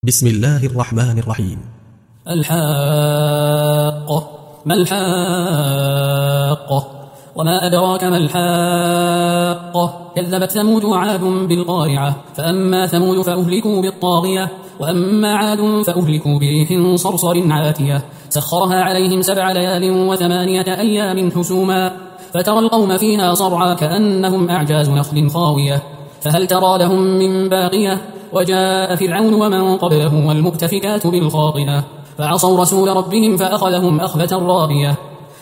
بسم الله الرحمن الرحيم. الحاقة. ما الحاقة؟ وما أدراك ما الحاقة؟ كذبت ثمود وعاد بالقارعة. فأما ثمود فأهلكوا بالطاغية، وأما عاد فأهلكوا بريح صرصر عاتية سخرها عليهم 7 ليال و8 أيام حسوما، فترى القوم فيها صرعى كأنهم أعجاز نخل خاوية، فهل ترى لهم من باقية؟ وجاء فرعون ومن قبله والمؤتفكات بالخاطئة، فعصوا رسول ربهم فأخذهم أخذة رابية.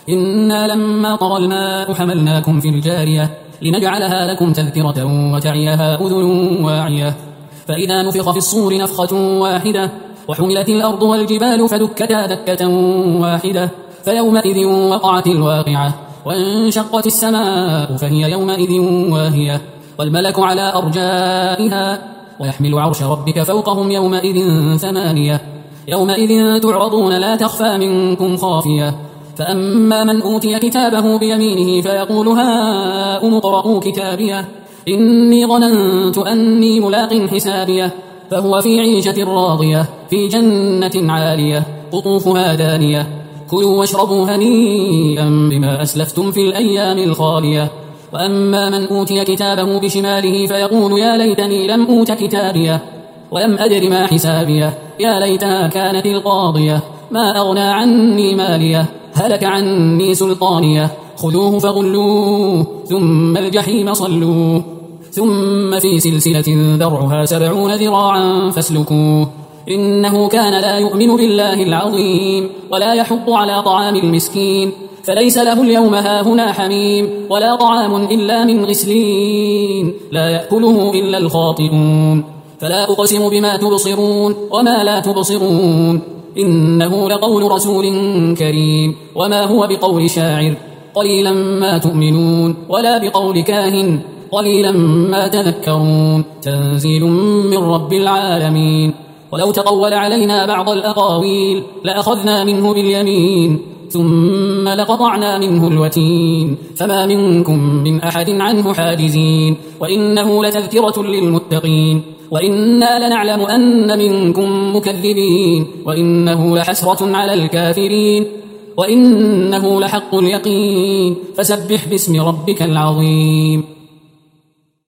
إنا لما طغى الماء حملناكم في الجارية لنجعلها لكم تذكرة وتعيها أذن واعية. فإذا نفخ في الصور نفخة واحدة وحملت الأرض والجبال فدكتا دكة واحدة، فيومئذ وقعت الواقعة، وانشقت السماء فهي يومئذ واهية، والملك على أرجائها، ويحمل عرش ربك فوقهم يومئذ 8. يومئذ تعرضون لا تخفى منكم خافية. فأما من أوتي كتابه بيمينه فيقول هاؤم اقرءوا كتابيه إني ظننت أني ملاق حسابيه، فهو في عيشة راضية في جنة عالية قطوفها دانية. كلوا واشربوا هنيئا بما أسلفتم في الأيام الخالية. وأما من أوتي كتابه بشماله فيقول يا ليتني لم أوت كتابيه ولم أدر ما حسابيه، يا ليتها كانت القاضية ما أغنى عني ماليه، هلك عني سلطانيه، خذوه فغلوه ثم الجحيم صلوه، ثم في سلسلة ذرعها 70 ذراعا فاسلكوه، إنه كان لا يؤمن بالله العظيم ولا يحض على طعام المسكين، فليس له اليوم هاهنا حميم ولا طعام إلا من غسلين لا يأكله إلا الخاطئون. فلا أقسم بما تبصرون وما لا تبصرون، إنه لقول رسول كريم وما هو بقول شاعر قليلا ما تؤمنون، ولا بقول كاهن قليلا ما تذكرون، تنزيل من رب العالمين. ولو تقول علينا بعض الأقاويل لأخذنا منه باليمين ثم لقطعنا منه الوتين، فما منكم من أحد عنه حاجزين، وإنه لتذكرة للمتقين، وإنا لنعلم أن منكم مكذبين، وإنه لحسرة على الكافرين، وإنه لحق اليقين، فسبح باسم ربك العظيم.